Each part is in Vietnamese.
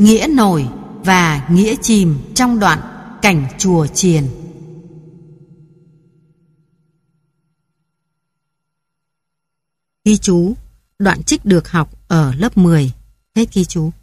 nghĩa nổi và nghĩa chìm trong đoạn Cảnh Chùa Chiền. Ghi chú, đoạn trích được học ở lớp 10. Hết ghi chú.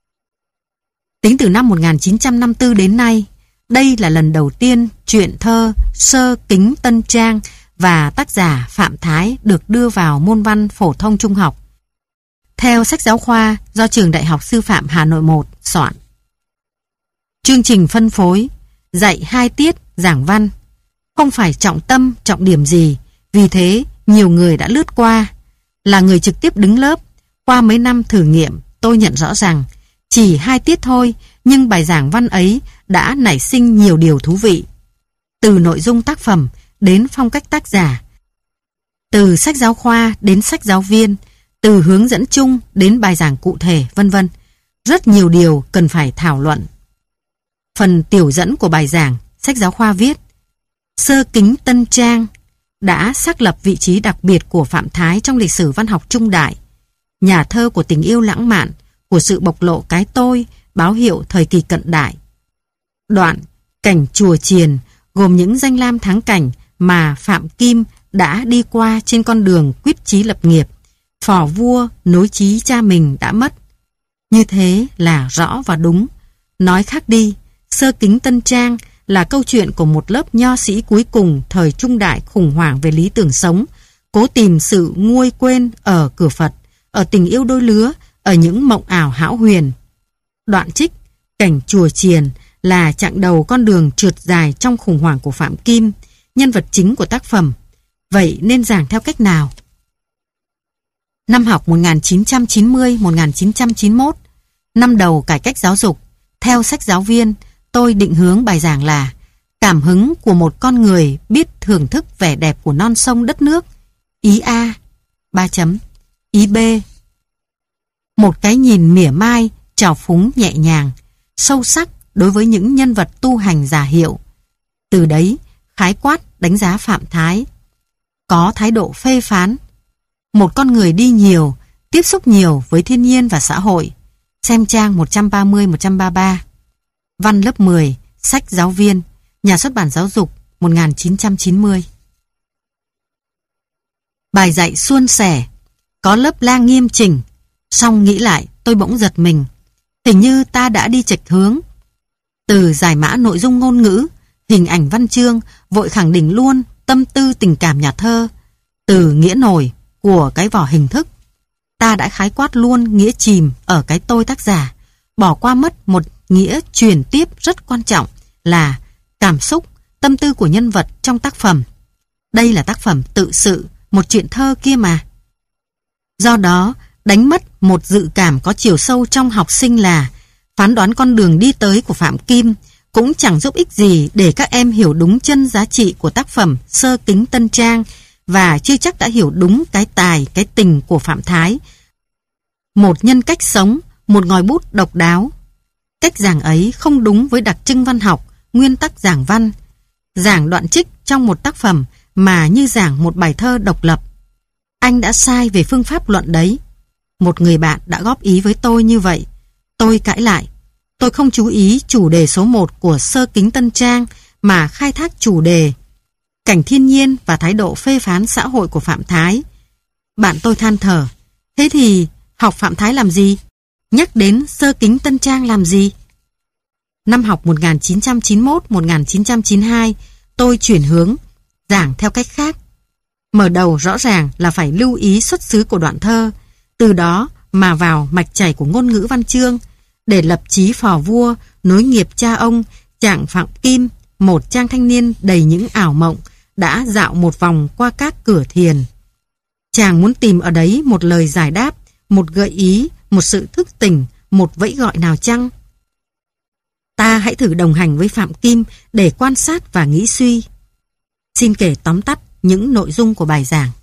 Tính từ năm 1954 đến nay, đây là lần đầu tiên truyện thơ Sơ Kính Tân Trang và tác giả Phạm Thái được đưa vào môn văn phổ thông trung học theo sách giáo khoa do Trường Đại học Sư phạm Hà Nội 1 soạn. Chương trình phân phối: dạy 2 tiết giảng văn, không phải trọng tâm trọng điểm gì, vì thế nhiều người đã lướt qua. Là người trực tiếp đứng lớp, qua mấy năm thử nghiệm, tôi nhận rõ rằng chỉ 2 tiết thôi, nhưng bài giảng văn ấy đã nảy sinh nhiều điều thú vị. Từ nội dung tác phẩm đến phong cách tác giả, từ sách giáo khoa đến sách giáo viên, từ hướng dẫn chung đến bài giảng cụ thể, vân vân. Rất nhiều điều cần phải thảo luận. Phần tiểu dẫn của bài giảng, sách giáo khoa viết: Sơ Kính Tân Trang đã xác lập vị trí đặc biệt của Phạm Thái trong lịch sử văn học trung đại. Nhà thơ của tình yêu lãng mạn, của sự bộc lộ cái tôi, báo hiệu thời kỳ cận đại. Đoạn Cảnh Chùa Chiền gồm những danh lam thắng cảnh mà Phạm Kim đã đi qua trên con đường quyết chí lập nghiệp. Phò vua nối chí cha mình đã mất. Như thế là rõ và đúng. Nói khác đi, Sơ Kính Tân Trang là câu chuyện của một lớp nho sĩ cuối cùng thời trung đại khủng hoảng về lý tưởng sống, cố tìm sự nguôi quên ở cửa Phật, ở tình yêu đôi lứa, ở những mộng ảo hão huyền. Đoạn trích Cảnh Chùa Chiền là chặng đầu con đường trượt dài trong khủng hoảng của Phạm Kim, nhân vật chính của tác phẩm. Vậy nên giảng theo cách nào? Năm học 1990-1991, năm đầu cải cách giáo dục, theo sách giáo viên, tôi định hướng bài giảng là cảm hứng của một con người biết thưởng thức vẻ đẹp của non sông đất nước. Ý A, 3 chấm. Ý B, một cái nhìn mỉa mai, trào phúng nhẹ nhàng, sâu sắc đối với những nhân vật tu hành giả hiệu. Từ đấy, khái quát đánh giá Phạm Thái. Có thái độ phê phán. Một con người đi nhiều, tiếp xúc nhiều với thiên nhiên và xã hội. Xem trang 130-133. Văn lớp 10, sách giáo viên, Nhà xuất bản Giáo dục, 1990. Bài dạy suôn sẻ, có lớp lang nghiêm chỉnh. Song nghĩ lại, tôi bỗng giật mình. Hình như ta đã đi chệch hướng. Từ giải mã nội dung ngôn ngữ, hình ảnh văn chương, vội khẳng định luôn tâm tư tình cảm nhà thơ. Từ nghĩa nổi của cái vỏ hình thức, ta đã khái quát luôn nghĩa chìm ở cái tôi tác giả, bỏ qua mất một nghĩa truyền tiếp rất quan trọng là cảm xúc, tâm tư của nhân vật trong tác phẩm. Đây là tác phẩm tự sự, một chuyện thơ kia mà. Do đó, đánh mất một dự cảm có chiều sâu trong học sinh là phán đoán con đường đi tới của Phạm Kim cũng chẳng giúp ích gì để các em hiểu đúng chân giá trị của tác phẩm Sơ Kính Tân Trang và chưa chắc đã hiểu đúng cái tài, cái tình của Phạm Thái. Một nhân cách sống, một ngòi bút độc đáo. Cách giảng ấy không đúng với đặc trưng văn học, nguyên tắc giảng văn. Giảng đoạn trích trong một tác phẩm mà như giảng một bài thơ độc lập. Anh đã sai về phương pháp luận đấy. Một người bạn đã góp ý với tôi như vậy. Tôi cãi lại. Tôi không chú ý chủ đề số 1 của Sơ Kính Tân Trang mà khai thác chủ đề cảnh thiên nhiên và thái độ phê phán xã hội của Phạm Thái. Bạn tôi than thở. Thế thì học Phạm Thái làm gì? Nhắc đến Sơ Kính Tân Trang làm gì? Năm học 1991-1992, tôi chuyển hướng, giảng theo cách khác. Mở đầu rõ ràng là phải lưu ý xuất xứ của đoạn thơ, từ đó mà vào mạch chảy của ngôn ngữ văn chương, để lập chí phò vua, nối nghiệp cha ông, chàng Phạm Kim, một chàng thanh niên đầy những ảo mộng, đã dạo một vòng qua các cửa thiền. Chàng muốn tìm ở đấy một lời giải đáp, một gợi ý, một sự thức tỉnh, một vẫy gọi nào chăng? Ta hãy thử đồng hành với Phạm Kim để quan sát và nghĩ suy. Xin kể tóm tắt những nội dung của bài giảng.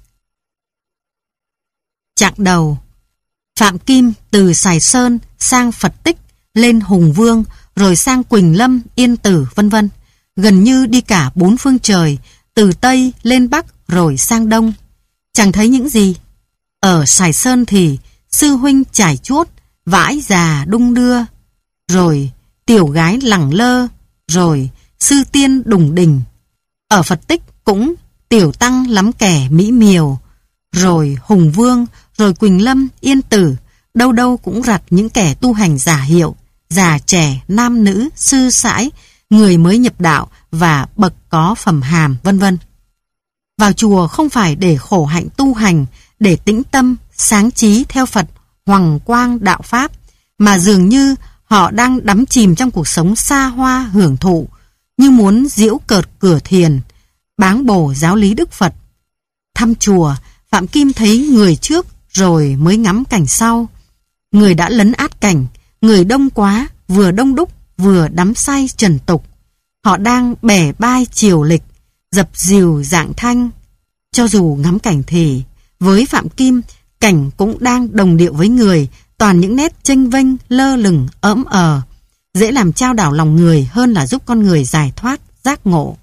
Chặng đầu, Phạm Kim từ Sài Sơn sang Phật Tích, lên Hùng Vương, rồi sang Quỳnh Lâm, Yên Tử, vân vân. Gần như đi cả 4 phương trời, từ Tây lên Bắc rồi sang Đông. Chẳng thấy những gì. Ở Sài Sơn thì sư huynh trải chuốt, vãi già đung đưa. rồi tiểu gái lẳng lơ, rồi sư tiên đùng đình. Ở Phật tích cũng tiểu tăng lắm kẻ mỹ miều, rồi Hùng Vương, rồi Quỳnh Lâm, Yên Tử, đâu đâu cũng rặt những kẻ tu hành giả hiệu, già trẻ, nam nữ, sư sãi, người mới nhập đạo và bậc có phẩm hàm, vân vân. Vào chùa không phải để khổ hạnh tu hành, để tĩnh tâm, sáng trí theo Phật, hoằng quang đạo Pháp, mà dường như họ đang đắm chìm trong cuộc sống xa hoa hưởng thụ, như muốn giễu cợt cửa thiền, báng bổ giáo lý Đức Phật. Thăm chùa, Phạm Kim thấy người trước rồi mới ngắm cảnh sau. Người đã lấn át cảnh, người đông quá, vừa đông đúc, vừa đắm say trần tục. Họ đang bẻ bai chiều lịch, dập dìu dạng thanh. Cho dù ngắm cảnh thì, với Phạm Kim, cảnh cũng đang đồng điệu với người, toàn những nét chênh vênh, lơ lửng, ỡm dễ làm chao đảo lòng người hơn là giúp con người giải thoát, giác ngộ.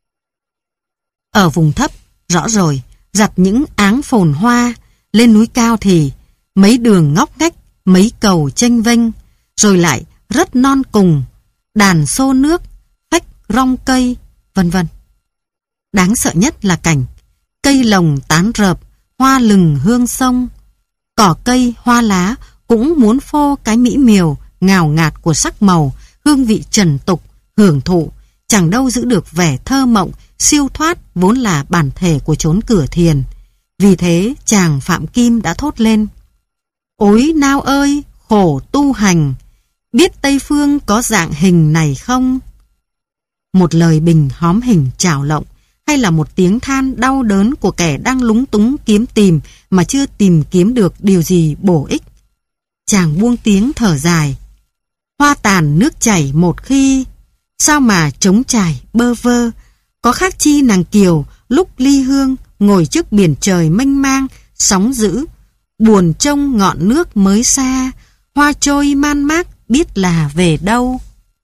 Ở vùng thấp, rõ rồi, rặt những áng phồn hoa, lên núi cao thì mấy đường ngóc ngách, mấy cầu chênh vênh, rồi lại rất non cùng, đàn xô nước, phách rong cây, vân vân. Đáng sợ nhất là cảnh cây lồng tán rợp, hoa lừng hương sông. Cỏ cây, hoa lá cũng muốn phô cái mỹ miều, ngào ngạt của sắc màu, hương vị trần tục, hưởng thụ, chẳng đâu giữ được vẻ thơ mộng, siêu thoát vốn là bản thể của chốn cửa thiền. Vì thế chàng Phạm Kim đã thốt lên: ối nao ơi, khổ tu hành, biết Tây Phương có dạng hình này không? Một lời bình hóm hình trảo lộng, hay là một tiếng than đau đớn của kẻ đang lúng túng kiếm tìm mà chưa tìm kiếm được điều gì bổ ích? Chàng buông tiếng thở dài: hoa tàn nước chảy một khi, sao mà trống trải bơ vơ, có khác chi nàng kiều lúc ly hương, ngồi trước biển trời mênh mang, sóng dữ, buồn trông ngọn nước mới xa, hoa trôi man mác biết là về đâu.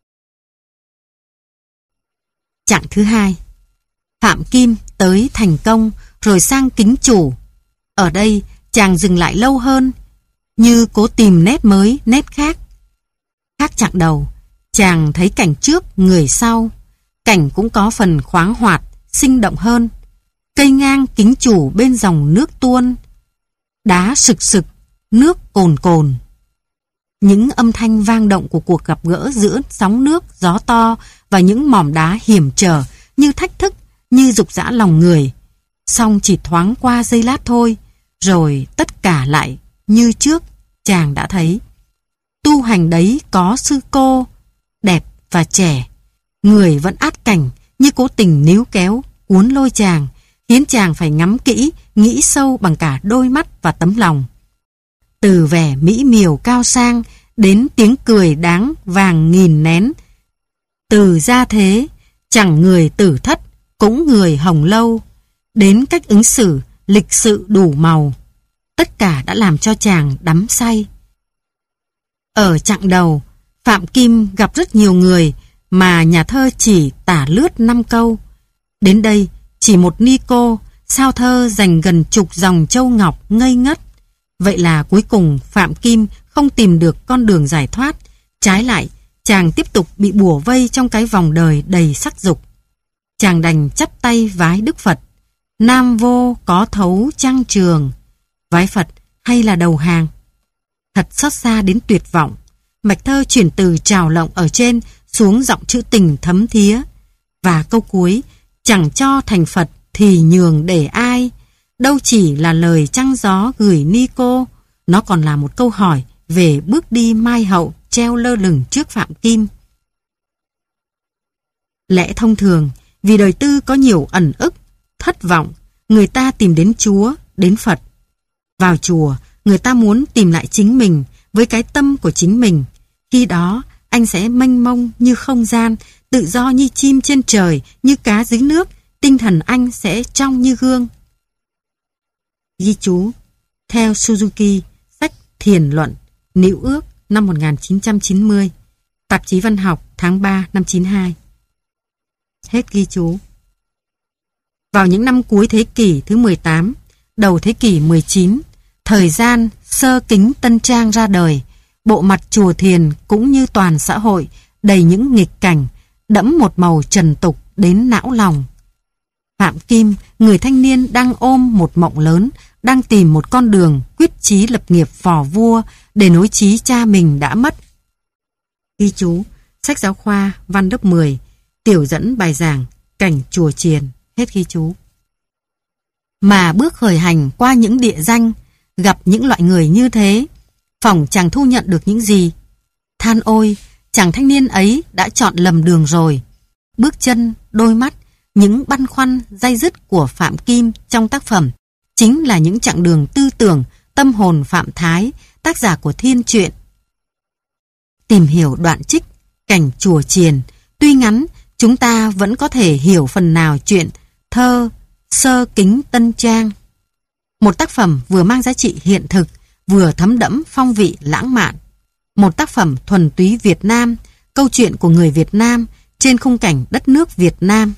Chặng thứ hai, Phạm Kim tới Thành Công rồi sang Kính Chủ. Ở đây chàng dừng lại lâu hơn, như cố tìm nét mới, nét khác. Khác chặng đầu, chàng thấy cảnh trước, người sau. Cảnh cũng có phần khoáng hoạt, sinh động hơn. Cây ngang Kính Chủ bên dòng nước tuôn, đá sực sực, nước cồn cồn. Những âm thanh vang động của cuộc gặp gỡ giữa sóng nước, gió to và những mỏm đá hiểm trở như thách thức, như dục dã lòng người. Xong chỉ thoáng qua giây lát thôi, rồi tất cả lại như trước chàng đã thấy. Tu hành đấy có sư cô, đẹp và trẻ. Người vẫn át cảnh, như cố tình níu kéo, cuốn lôi chàng, khiến chàng phải ngắm kỹ, nghĩ sâu bằng cả đôi mắt và tấm lòng. Từ vẻ mỹ miều cao sang đến tiếng cười đáng vàng nghìn nén. Từ gia thế, chẳng người tử thất, cũng người hồng lâu, đến cách ứng xử, lịch sự đủ màu. Tất cả đã làm cho chàng đắm say. Ở chặng đầu, Phạm Kim gặp rất nhiều người mà nhà thơ chỉ tả lướt 5 câu. Đến đây, chỉ một ni cô, sao thơ dành gần chục dòng châu ngọc ngây ngất. Vậy là cuối cùng Phạm Kim không tìm được con đường giải thoát. Trái lại, chàng tiếp tục bị bủa vây trong cái vòng đời đầy sắc dục. Chàng đành chắp tay vái Đức Phật: nam vô có thấu trang trường. Vái Phật hay là đầu hàng? Thật xót xa đến tuyệt vọng. Mạch thơ chuyển từ trào lộng ở trên xuống giọng trữ tình thấm thía. Và câu cuối: chẳng cho thành Phật thì nhường để ai. Đâu chỉ là lời trăng gió gửi ni cô, nó còn là một câu hỏi về bước đi mai hậu treo lơ lửng trước Phạm Kim. Lẽ thông thường, vì đời tư có nhiều ẩn ức, thất vọng, người ta tìm đến Chúa, đến Phật. Vào chùa, người ta muốn tìm lại chính mình với cái tâm của chính mình. Khi đó, anh sẽ mênh mông như không gian, tự do như chim trên trời, như cá dưới nước, tinh thần anh sẽ trong như gương. Ghi chú: theo Suzuki, sách Thiền Luận, Nữ ước năm 1990, tạp chí Văn học tháng 3 năm 92. Hết ghi chú. Vào những năm cuối thế kỷ thứ 18, đầu thế kỷ 19, thời gian Sơ Kính Tân Trang ra đời, Bộ mặt chùa Thiền cũng như toàn xã hội đầy những nghịch cảnh, đẫm một màu trần tục đến não lòng. Phạm Kim, người thanh niên đang ôm một mộng lớn, đang tìm một con đường quyết chí lập nghiệp phò vua để nối chí cha mình đã mất. Ghi chú, sách giáo khoa văn lớp 10, tiểu dẫn bài giảng cảnh chùa Chiền, hết ghi chú. Mà bước khởi hành qua những địa danh, gặp những loại người như thế, phỏng chàng thu nhận được những gì? Than ôi, chàng thanh niên ấy đã chọn lầm đường rồi. Bước chân, đôi mắt, những băn khoăn, day dứt của Phạm Kim trong tác phẩm chính là những chặng đường tư tưởng, tâm hồn Phạm Thái, tác giả của Thiên Truyện. Tìm hiểu đoạn trích cảnh chùa Chiền, tuy ngắn, chúng ta vẫn có thể hiểu phần nào chuyện thơ Sơ Kính Tân Trang. Một tác phẩm vừa mang giá trị hiện thực, vừa thấm đẫm phong vị lãng mạn. Một tác phẩm thuần túy Việt Nam, câu chuyện của người Việt Nam trên khung cảnh đất nước Việt Nam.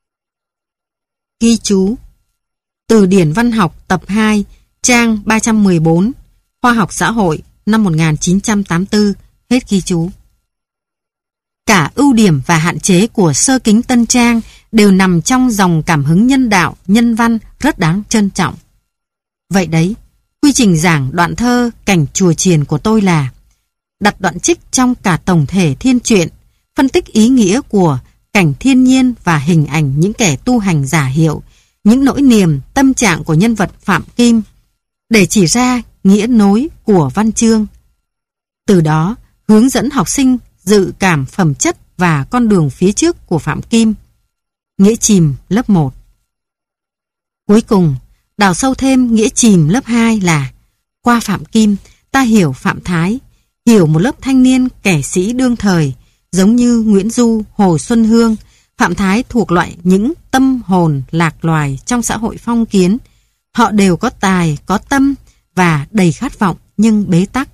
Ghi chú, Từ điển văn học tập 2, trang 314, Khoa học xã hội năm 1984, hết ghi chú. Cả ưu điểm và hạn chế của Sơ Kính Tân Trang đều nằm trong dòng cảm hứng nhân đạo, nhân văn rất đáng trân trọng. Vậy đấy, quy trình giảng đoạn thơ cảnh chùa Chiền của tôi là đặt đoạn trích trong cả tổng thể Thiên Truyện, phân tích ý nghĩa của cảnh thiên nhiên và hình ảnh những kẻ tu hành giả hiệu, những nỗi niềm, tâm trạng của nhân vật Phạm Kim, để chỉ ra nghĩa nối của văn chương. Từ đó, hướng dẫn học sinh dự cảm phẩm chất và con đường phía trước của Phạm Kim. Nghĩa chìm lớp 1. Cuối cùng, đào sâu thêm nghĩa chìm lớp 2 là qua Phạm Kim, ta hiểu Phạm Thái, hiểu một lớp thanh niên kẻ sĩ đương thời, giống như Nguyễn Du, Hồ Xuân Hương. Phạm Thái thuộc loại những tâm hồn lạc loài trong xã hội phong kiến. Họ đều có tài, có tâm và đầy khát vọng nhưng bế tắc.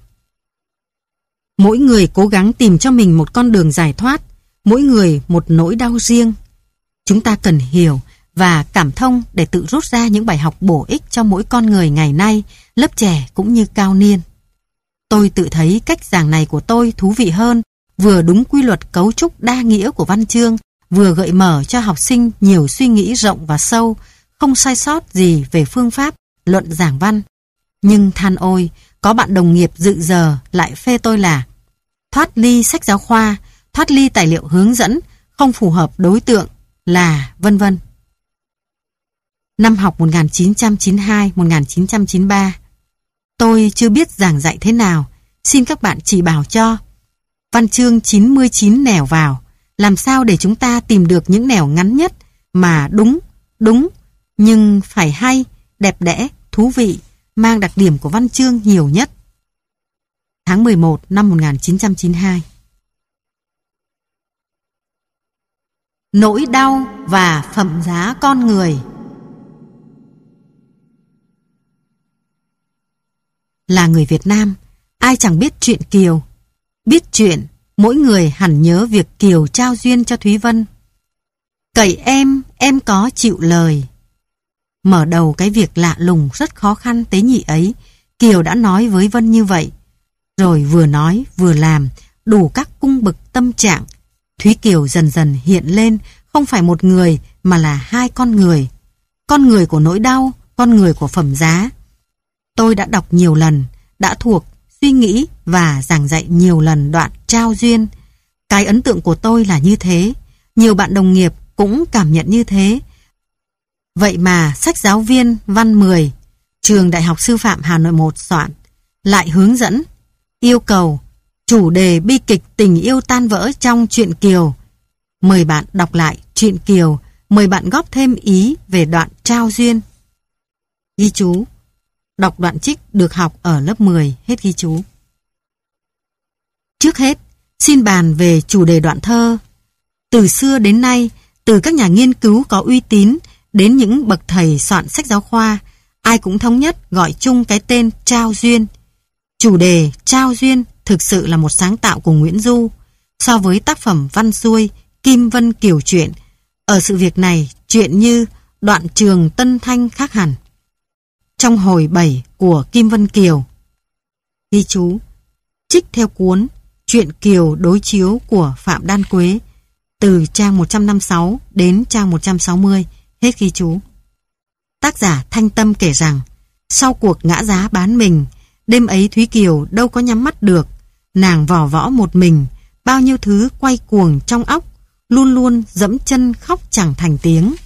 Mỗi người cố gắng tìm cho mình một con đường giải thoát, mỗi người một nỗi đau riêng. Chúng ta cần hiểu và cảm thông để tự rút ra những bài học bổ ích cho mỗi con người ngày nay, lớp trẻ cũng như cao niên. Tôi tự thấy cách giảng này của tôi thú vị hơn, vừa đúng quy luật cấu trúc đa nghĩa của văn chương, vừa gợi mở cho học sinh nhiều suy nghĩ rộng và sâu, không sai sót gì về phương pháp, luận giảng văn. Nhưng than ôi, có bạn đồng nghiệp dự giờ lại phê tôi là thoát ly sách giáo khoa, thoát ly tài liệu hướng dẫn, không phù hợp đối tượng, là vân vân. Năm học 1992-1993, tôi chưa biết giảng dạy thế nào, xin các bạn chỉ bảo cho. Văn chương 99 nẻo vào, làm sao để chúng ta tìm được những nẻo ngắn nhất mà đúng, nhưng phải hay, đẹp đẽ, thú vị, mang đặc điểm của văn chương nhiều nhất. Tháng 11 năm 1992. Nỗi đau và phẩm giá con người. Là người Việt Nam, ai chẳng biết chuyện Kiều. Biết chuyện, mỗi người hẳn nhớ việc Kiều trao duyên cho Thúy Vân. Cậy em có chịu lời. Mở đầu cái việc lạ lùng rất khó khăn tế nhị ấy, Kiều đã nói với Vân như vậy. Rồi vừa nói vừa làm, đủ các cung bậc tâm trạng. Thúy Kiều dần dần hiện lên, không phải một người mà là hai con người. Con người của nỗi đau, con người của phẩm giá. Tôi đã đọc nhiều lần, đã thuộc, suy nghĩ và giảng dạy nhiều lần đoạn trao duyên. Cái ấn tượng của tôi là như thế, nhiều bạn đồng nghiệp cũng cảm nhận như thế. Vậy mà sách giáo viên văn 10, trường Đại học Sư phạm Hà Nội 1 soạn, lại hướng dẫn, yêu cầu, chủ đề bi kịch tình yêu tan vỡ trong truyện Kiều. Mời bạn đọc lại truyện Kiều, mời bạn góp thêm ý về đoạn trao duyên. Ghi chú, đọc đoạn trích được học ở lớp 10, hết ghi chú. Trước hết, xin bàn về chủ đề đoạn thơ. Từ xưa đến nay, từ các nhà nghiên cứu có uy tín đến những bậc thầy soạn sách giáo khoa, ai cũng thống nhất gọi chung cái tên trao duyên. Chủ đề trao duyên thực sự là một sáng tạo của Nguyễn Du. So với tác phẩm văn xuôi Kim Vân Kiều truyện, ở sự việc này, chuyện như đoạn Trường Tân Thanh khác hẳn. Trong hồi 7 của Kim Vân Kiều, ghi chú, trích theo cuốn Truyện Kiều đối chiếu của Phạm Đan Quế, từ trang 156 đến trang 160, hết ghi chú. Tác giả Thanh Tâm kể rằng, sau cuộc ngã giá bán mình, đêm ấy Thúy Kiều đâu có nhắm mắt được, nàng vò võ một mình, bao nhiêu thứ quay cuồng trong óc, luôn luôn dẫm chân khóc chẳng thành tiếng.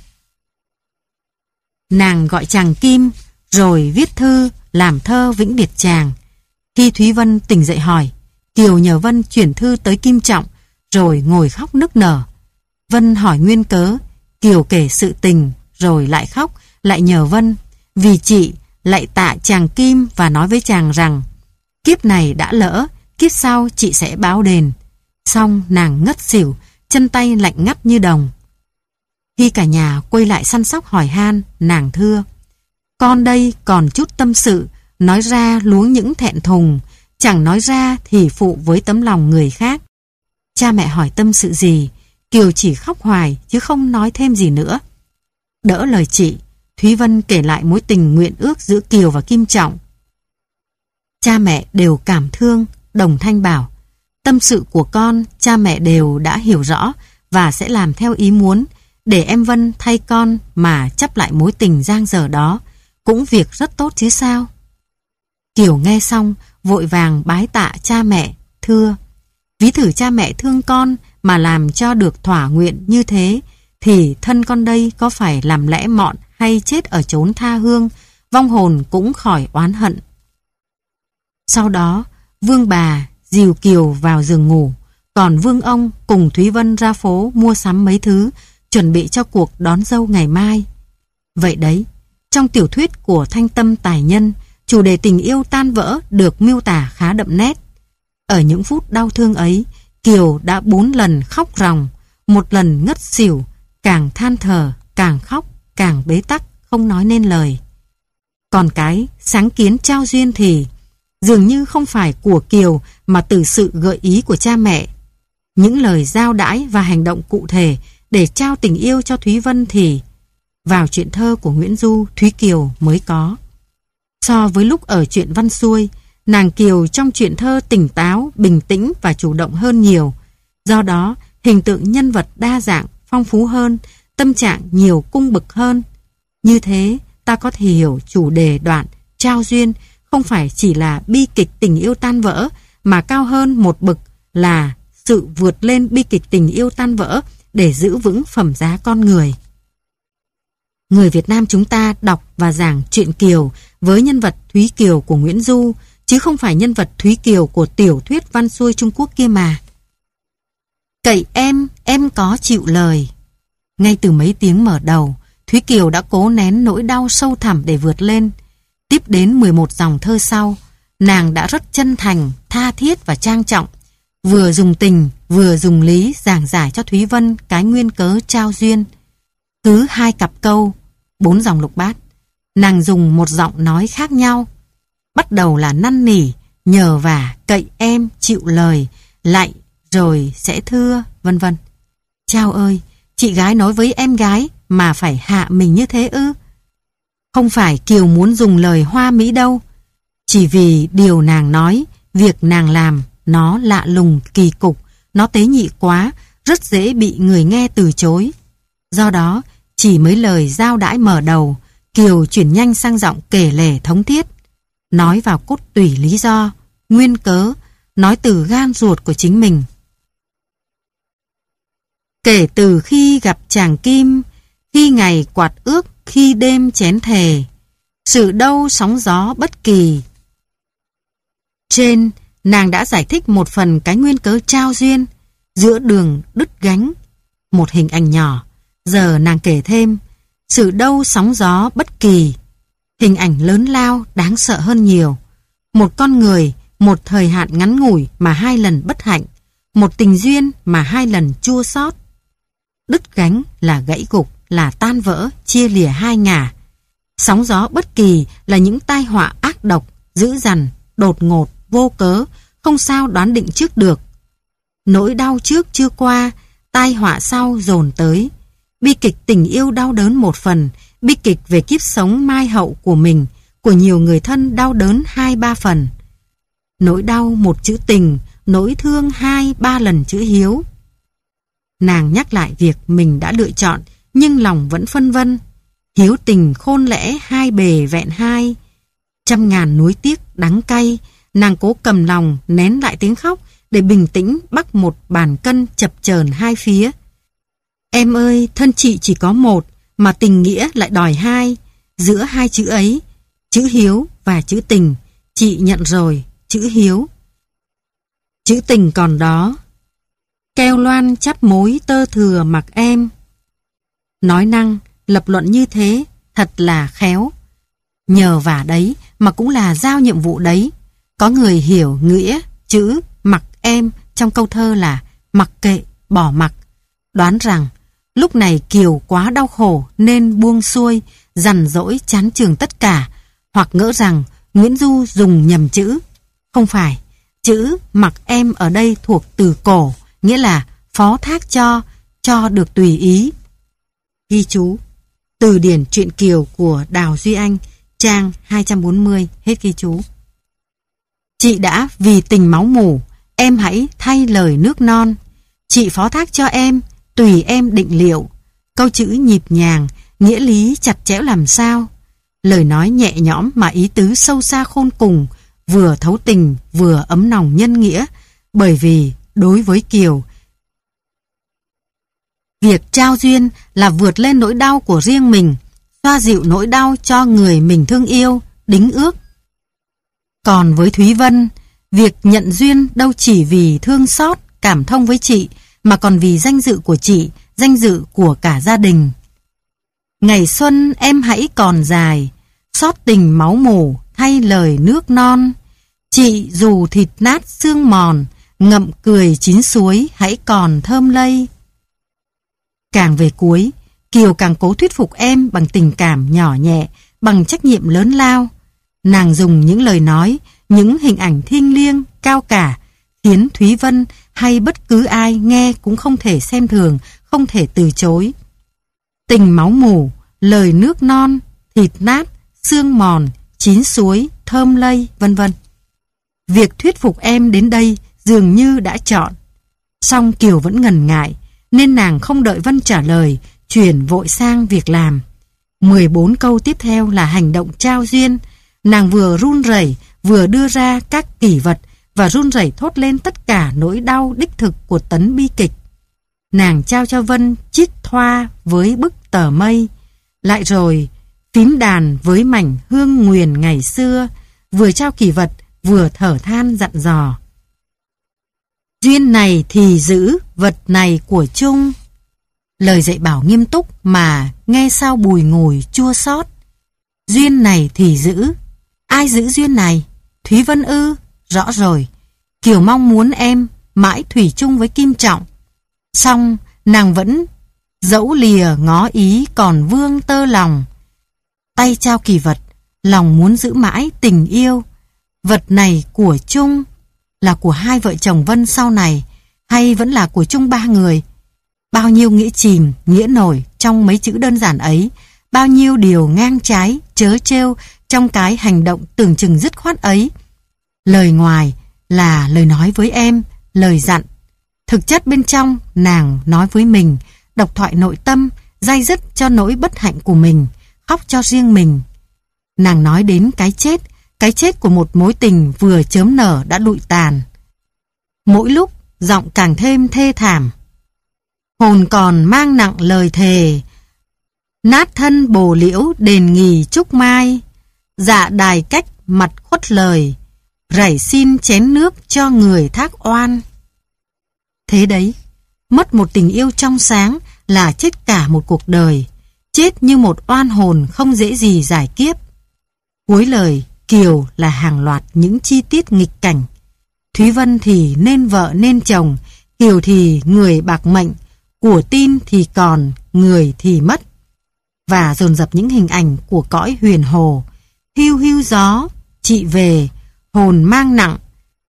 Nàng gọi chàng Kim, rồi viết thư, làm thơ vĩnh biệt chàng. Khi Thúy Vân tỉnh dậy hỏi, Kiều nhờ Vân chuyển thư tới Kim Trọng, rồi ngồi khóc nức nở. Vân hỏi nguyên cớ, Kiều kể sự tình, rồi lại khóc, lại nhờ Vân, vì chị lại tạ chàng Kim và nói với chàng rằng, kiếp này đã lỡ, kiếp sau chị sẽ báo đền. Xong nàng ngất xỉu, chân tay lạnh ngắt như đồng. Khi cả nhà quay lại săn sóc hỏi han, nàng thưa, con đây còn chút tâm sự, nói ra luống những thẹn thùng, chẳng nói ra thì phụ với tấm lòng người khác. Cha mẹ hỏi tâm sự gì, Kiều chỉ khóc hoài chứ không nói thêm gì nữa. Đỡ lời chị, Thúy Vân kể lại mối tình nguyện ước giữa Kiều và Kim Trọng. Cha mẹ đều cảm thương, đồng thanh bảo, tâm sự của con cha mẹ đều đã hiểu rõ và sẽ làm theo ý muốn, để em Vân thay con mà chấp lại mối tình giang dở đó, cũng việc rất tốt chứ sao. Kiều nghe xong vội vàng bái tạ cha mẹ, thưa, ví thử cha mẹ thương con mà làm cho được thỏa nguyện như thế, thì thân con đây có phải làm lẽ mọn hay chết ở chốn tha hương, vong hồn cũng khỏi oán hận. Sau đó Vương bà dìu Kiều vào giường ngủ, còn Vương ông cùng Thúy Vân ra phố mua sắm mấy thứ, chuẩn bị cho cuộc đón dâu ngày mai. Vậy đấy, trong tiểu thuyết của Thanh Tâm tài nhân, chủ đề tình yêu tan vỡ được miêu tả khá đậm nét. Ở những phút đau thương ấy, Kiều đã 4 lần khóc ròng, 1 lần ngất xỉu, càng than thở, càng khóc, càng bế tắc, không nói nên lời. Còn cái sáng kiến trao duyên thì dường như không phải của Kiều mà từ sự gợi ý của cha mẹ. Những lời giao đãi và hành động cụ thể để trao tình yêu cho Thúy Vân thì vào truyện thơ của Nguyễn Du, Thúy Kiều mới có. So với lúc ở truyện Văn Xuôi, nàng Kiều trong truyện thơ tỉnh táo, bình tĩnh và chủ động hơn nhiều. Do đó, hình tượng nhân vật đa dạng, phong phú hơn, tâm trạng nhiều cung bậc hơn. Như thế, ta có thể hiểu chủ đề đoạn trao duyên không phải chỉ là bi kịch tình yêu tan vỡ, mà cao hơn một bậc là sự vượt lên bi kịch tình yêu tan vỡ để giữ vững phẩm giá con người. Người Việt Nam chúng ta đọc và giảng truyện Kiều với nhân vật Thúy Kiều của Nguyễn Du, chứ không phải nhân vật Thúy Kiều của tiểu thuyết Văn Xuôi Trung Quốc kia mà. Cậy em có chịu lời. Ngay từ mấy tiếng mở đầu, Thúy Kiều đã cố nén nỗi đau sâu thẳm để vượt lên. Tiếp đến 11 dòng thơ sau, nàng đã rất chân thành, tha thiết và trang trọng, vừa dùng tình, vừa dùng lý giảng giải cho Thúy Vân cái nguyên cớ trao duyên. Cứ 2 cặp câu, 4 dòng lục bát, nàng dùng một giọng nói khác nhau. Bắt đầu là năn nỉ, nhờ vả, cậy em, chịu lời, lạy, rồi sẽ thưa, vân vân. Chao ơi, chị gái nói với em gái mà phải hạ mình như thế ư? Không phải Kiều muốn dùng lời hoa mỹ đâu, chỉ vì điều nàng nói, việc nàng làm, nó lạ lùng, kỳ cục, nó tế nhị quá, rất dễ bị người nghe từ chối. Do đó, chỉ mấy lời giao đãi mở đầu, Kiều chuyển nhanh sang giọng kể lể thống thiết, nói vào cốt tủy lý do, nguyên cớ, nói từ gan ruột của chính mình. Kể từ khi gặp chàng Kim, khi ngày quạt ước, khi đêm chén thề, sự đâu sóng gió bất kỳ. Trên, nàng đã giải thích một phần cái nguyên cớ trao duyên, giữa đường đứt gánh, một hình ảnh nhỏ. Giờ nàng kể thêm, sự đâu sóng gió bất kỳ, hình ảnh lớn lao, đáng sợ hơn nhiều. Một con người, một thời hạn ngắn ngủi mà 2 lần bất hạnh, một tình duyên mà 2 lần chua xót. Đứt gánh là gãy gục, là tan vỡ, chia lìa 2 ngả. Sóng gió bất kỳ là những tai họa ác độc, dữ dằn, đột ngột, vô cớ, không sao đoán định trước được. Nỗi đau trước chưa qua, tai họa sau dồn tới. Bi kịch tình yêu đau đớn một phần, bi kịch về kiếp sống mai hậu của mình, của nhiều người thân đau đớn 2-3 phần. Nỗi đau một chữ tình, nỗi thương 2-3 lần chữ hiếu. Nàng nhắc lại việc mình đã lựa chọn, nhưng lòng vẫn phân vân. Hiếu tình khôn lẽ 2 bề vẹn 2. Trăm ngàn nuối tiếc đắng cay, nàng cố cầm lòng nén lại tiếng khóc để bình tĩnh bắc một bàn cân chập chờn 2 phía. Em ơi, thân chị chỉ có 1, mà tình nghĩa lại đòi 2. Giữa 2 chữ ấy, chữ hiếu và chữ tình, chị nhận rồi, chữ hiếu. Chữ tình còn đó. Keo loan chắp mối tơ thừa mặc em. Nói năng, lập luận như thế, thật là khéo. Nhờ vả đấy mà cũng là giao nhiệm vụ đấy. Có người hiểu nghĩa chữ mặc em trong câu thơ là mặc kệ, bỏ mặc. Đoán rằng lúc này Kiều quá đau khổ nên buông xuôi, dằn dỗi chán chường tất cả, hoặc ngỡ rằng Nguyễn Du dùng nhầm chữ. Không phải, chữ mặc em ở đây thuộc từ cổ, nghĩa là phó thác cho được tùy ý. Ghi chú: Từ điển truyện Kiều của Đào Duy Anh, trang 240, hết ghi chú. Chị đã vì tình máu mủ, em hãy thay lời nước non. Chị phó thác cho em, tùy em định liệu. Câu chữ nhịp nhàng, nghĩa lý chặt chẽ làm sao. Lời nói nhẹ nhõm mà ý tứ sâu xa khôn cùng, vừa thấu tình vừa ấm nòng nhân nghĩa. Bởi vì đối với Kiều, việc trao duyên là vượt lên nỗi đau của riêng mình, xoa dịu nỗi đau cho người mình thương yêu, đính ước. Còn với Thúy Vân, việc nhận duyên đâu chỉ vì thương xót, cảm thông với chị, mà còn vì danh dự của chị, danh dự của cả gia đình. Ngày xuân em hãy còn dài, xót tình máu mủ thay lời nước non. Chị dù thịt nát xương mòn, ngậm cười chín suối hãy còn thơm lây. Càng về cuối, Kiều càng cố thuyết phục em bằng tình cảm nhỏ nhẹ, bằng trách nhiệm lớn lao. Nàng dùng những lời nói, những hình ảnh thiêng liêng, cao cả, khiến Thúy Vân hay bất cứ ai nghe cũng không thể xem thường, không thể từ chối. Tình máu mủ, lời nước non, thịt nát, xương mòn, chín suối, thơm lây, vân vân. Việc thuyết phục em đến đây dường như đã chọn. Song Kiều vẫn ngần ngại, nên nàng không đợi Vân trả lời, chuyển vội sang việc làm. 14 câu tiếp theo là hành động trao duyên. Nàng vừa run rẩy, vừa đưa ra các kỷ vật và run rẩy thốt lên tất cả nỗi đau đích thực của tấn bi kịch. Nàng trao cho Vân chiếc thoa với bức tờ mây, lại rồi phím đàn với mảnh hương nguyền ngày xưa, vừa trao kỷ vật vừa thở than dặn dò. Duyên này thì giữ, vật này của chung. Lời dạy bảo nghiêm túc mà nghe sao bùi ngùi chua xót. Duyên này thì giữ. Ai giữ duyên này? Thúy Vân ư? Rõ rồi. Kiều mong muốn em mãi thủy chung với Kim Trọng. Song nàng vẫn dẫu lìa ngó ý còn vương tơ lòng. Tay trao kỳ vật, lòng muốn giữ mãi tình yêu. Vật này của chung là của hai vợ chồng Vân sau này, hay vẫn là của chung ba người? Bao nhiêu nghĩa chìm, nghĩa nổi trong mấy chữ đơn giản ấy, bao nhiêu điều ngang trái, trớ trêu trong cái hành động tưởng chừng dứt khoát ấy. Lời ngoài là lời nói với em, lời dặn. Thực chất bên trong nàng nói với mình, độc thoại nội tâm, day dứt cho nỗi bất hạnh của mình, khóc cho riêng mình. Nàng nói đến cái chết của một mối tình vừa chớm nở đã lụi tàn. Mỗi lúc giọng càng thêm thê thảm. Hồn còn mang nặng lời thề, nát thân bồ liễu đền nghỉ trúc mai. Dạ đài cách mặt khuất lời, rảy xin chén nước cho người thác oan. Thế đấy, mất một tình yêu trong sáng là chết cả một cuộc đời, chết như một oan hồn không dễ gì giải kiếp. Cuối lời Kiều là hàng loạt những chi tiết nghịch cảnh. Thúy Vân thì nên vợ nên chồng, Kiều thì người bạc mệnh, của tin thì còn, người thì mất. Và dồn dập những hình ảnh của cõi huyền hồ, hiu hiu gió, chị về, hồn mang nặng,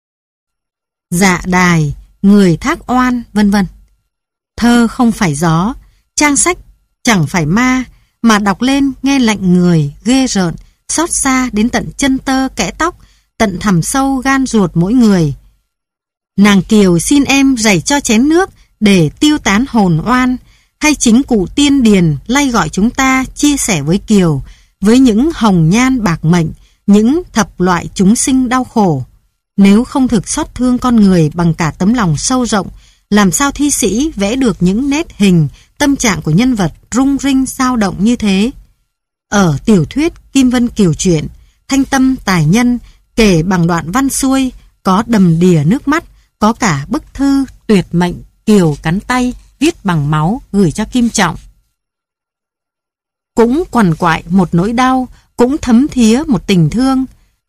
dạ đài, người thác oan, vân vân. Thơ không phải gió, trang sách chẳng phải ma, mà đọc lên nghe lạnh người, ghê rợn, xót xa đến tận chân tơ kẽ tóc, tận thẳm sâu gan ruột mỗi người. Nàng Kiều xin em rảy cho chén nước để tiêu tán hồn oan, hay chính cụ Tiên Điền lay gọi chúng ta chia sẻ với Kiều, với những hồng nhan bạc mệnh, những thập loại chúng sinh đau khổ. Nếu không thực xót thương con người bằng cả tấm lòng sâu rộng, làm sao thi sĩ vẽ được những nét hình, tâm trạng của nhân vật rung rinh dao động như thế? Ở tiểu thuyết Kim Vân Kiều Truyện, Thanh Tâm Tài Nhân kể bằng đoạn văn xuôi, có đầm đìa nước mắt, có cả bức thư tuyệt mệnh Kiều cắn tay viết bằng máu gửi cho Kim Trọng. Cũng quằn quại một nỗi đau, cũng thấm thía một tình thương.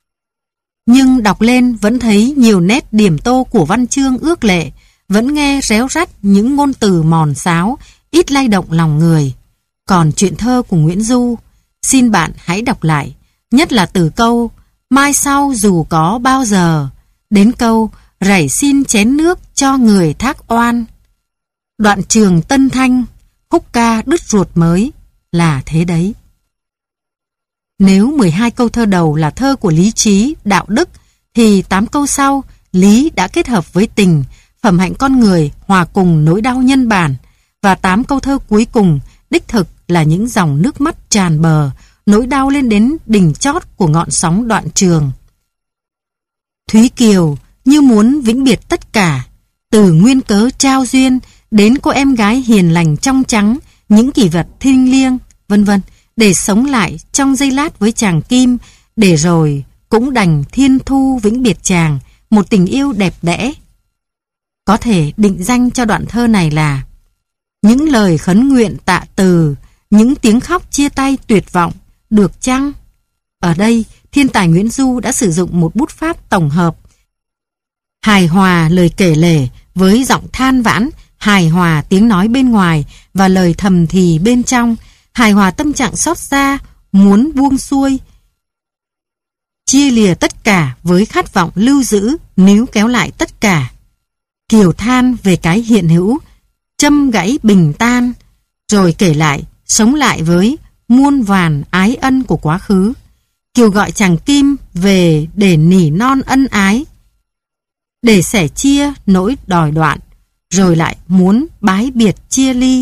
Nhưng đọc lên vẫn thấy nhiều nét điểm tô của văn chương ước lệ, vẫn nghe réo rắt những ngôn từ mòn sáo, ít lay động lòng người. Còn chuyện thơ của Nguyễn Du, xin bạn hãy đọc lại, nhất là từ câu mai sau dù có bao giờ, đến câu rảy xin chén nước cho người thác oan. Đoạn Trường Tân Thanh, khúc ca đứt ruột mới là thế đấy. Nếu 12 câu thơ đầu là thơ của lý trí, đạo đức, thì 8 câu sau, lý đã kết hợp với tình, phẩm hạnh con người hòa cùng nỗi đau nhân bản, và 8 câu thơ cuối cùng đích thực là những dòng nước mắt tràn bờ, nỗi đau lên đến đỉnh chót của ngọn sóng Đoạn Trường. Thúy Kiều như muốn vĩnh biệt tất cả, từ nguyên cớ trao duyên đến cô em gái hiền lành trong trắng, những kỷ vật thiêng liêng, vân vân, để sống lại trong giây lát với chàng Kim, để rồi cũng đành thiên thu vĩnh biệt chàng, một tình yêu đẹp đẽ. Có thể định danh cho đoạn thơ này là những lời khấn nguyện tạ từ, những tiếng khóc chia tay tuyệt vọng, được chăng? Ở đây, thiên tài Nguyễn Du đã sử dụng một bút pháp tổng hợp, hài hòa lời kể lể với giọng than vãn, hài hòa tiếng nói bên ngoài và lời thầm thì bên trong, hài hòa tâm trạng xót xa, muốn buông xuôi, chia lìa tất cả với khát vọng lưu giữ, níu kéo lại tất cả. Kiều than về cái hiện hữu, châm gãy bình tan, rồi kể lại, sống lại với muôn vàn ái ân của quá khứ. Kiều gọi chàng Kim về để nỉ non ân ái, để sẻ chia nỗi đòi đoạn, rồi lại muốn bái biệt chia ly.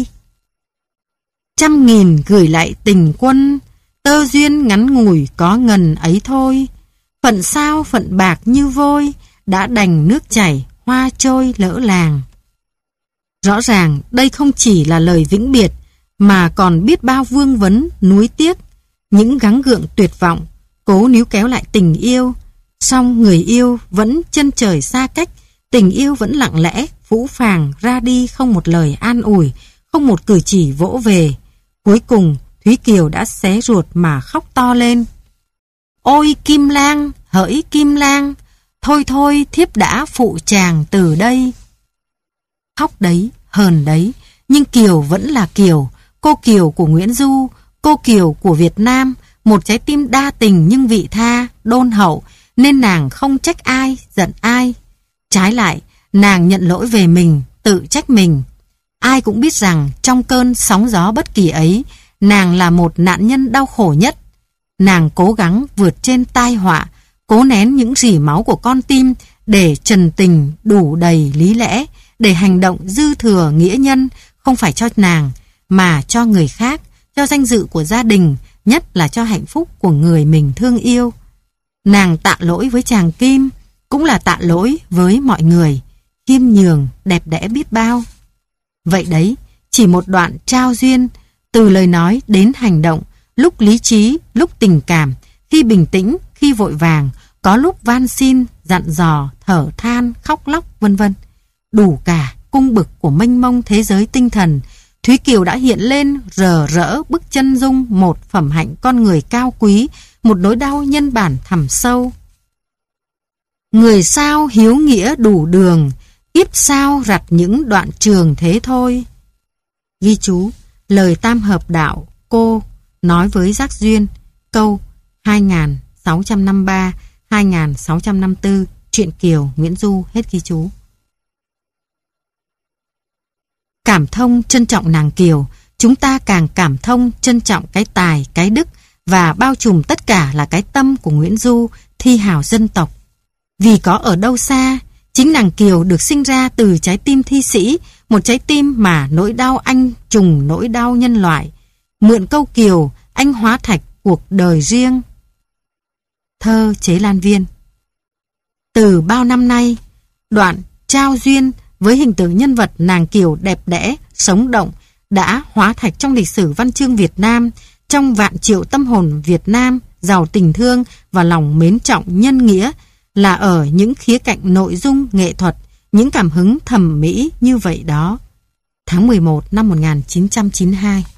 Trăm nghìn gửi lại tình quân, tơ duyên ngắn ngủi có ngần ấy thôi. Phận sao phận bạc như vôi, đã đành nước chảy, hoa trôi lỡ làng. Rõ ràng đây không chỉ là lời vĩnh biệt, mà còn biết bao vương vấn, nuối tiếc, những gắng gượng tuyệt vọng, cố níu kéo lại tình yêu. Song người yêu vẫn chân trời xa cách, tình yêu vẫn lặng lẽ, phũ phàng ra đi, không một lời an ủi, không một cử chỉ vỗ về. Cuối cùng, Thúy Kiều đã xé ruột mà khóc to lên. Ôi Kim Lang, hỡi Kim Lang, thôi thôi thiếp đã phụ chàng từ đây. Khóc đấy, hờn đấy, nhưng Kiều vẫn là Kiều, cô Kiều của Nguyễn Du, cô Kiều của Việt Nam, một trái tim đa tình nhưng vị tha, đôn hậu, nên nàng không trách ai, giận ai. Trái lại, nàng nhận lỗi về mình, tự trách mình. Ai cũng biết rằng trong cơn sóng gió bất kỳ ấy, nàng là một nạn nhân đau khổ nhất. Nàng cố gắng vượt trên tai họa, cố nén những rỉ máu của con tim để trần tình đủ đầy lý lẽ, để hành động dư thừa nghĩa nhân, không phải cho nàng, mà cho người khác, cho danh dự của gia đình, nhất là cho hạnh phúc của người mình thương yêu. Nàng tạ lỗi với chàng Kim, cũng là tạ lỗi với mọi người, khiêm nhường, đẹp đẽ biết bao. Vậy đấy, chỉ một đoạn trao duyên, từ lời nói đến hành động, lúc lý trí, lúc tình cảm, khi bình tĩnh, khi vội vàng, có lúc van xin, dặn dò, thở than, khóc lóc, vân vân. Đủ cả cung bực của mênh mông thế giới tinh thần, Thúy Kiều đã hiện lên rờ rỡ bức chân dung một phẩm hạnh con người cao quý, một nỗi đau nhân bản thẳm sâu. Người sao hiếu nghĩa đủ đường, kiếp sao rặt những đoạn trường thế thôi. Ghi chú, lời tam hợp đạo cô nói với Giác Duyên, câu 2653-2654, truyện Kiều, Nguyễn Du, hết ghi chú. Cảm thông trân trọng nàng Kiều, chúng ta càng cảm thông trân trọng cái tài, cái đức và bao trùm tất cả là cái tâm của Nguyễn Du, thi hào dân tộc. Vì có ở đâu xa, chính nàng Kiều được sinh ra từ trái tim thi sĩ, một trái tim mà nỗi đau anh trùng nỗi đau nhân loại. Mượn câu Kiều, anh hóa thạch cuộc đời riêng. Thơ Chế Lan Viên. Từ bao năm nay, đoạn trao duyên với hình tượng nhân vật nàng Kiều đẹp đẽ, sống động đã hóa thạch trong lịch sử văn chương Việt Nam, trong vạn triệu tâm hồn Việt Nam giàu tình thương và lòng mến trọng nhân nghĩa, là ở những khía cạnh nội dung nghệ thuật, những cảm hứng thẩm mỹ như vậy đó. Tháng 11 năm 1992.